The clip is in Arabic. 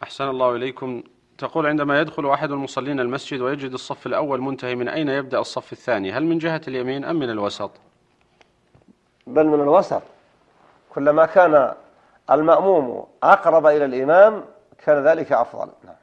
أحسن الله إليكم. تقول: عندما يدخل أحد المصلين المسجد ويجد الصف الأول منتهي، من أين يبدأ الصف الثاني؟ هل من جهة اليمين أم من الوسط؟ بل من الوسط. كلما كان المأموم أقرب إلى الإمام كان ذلك أفضل.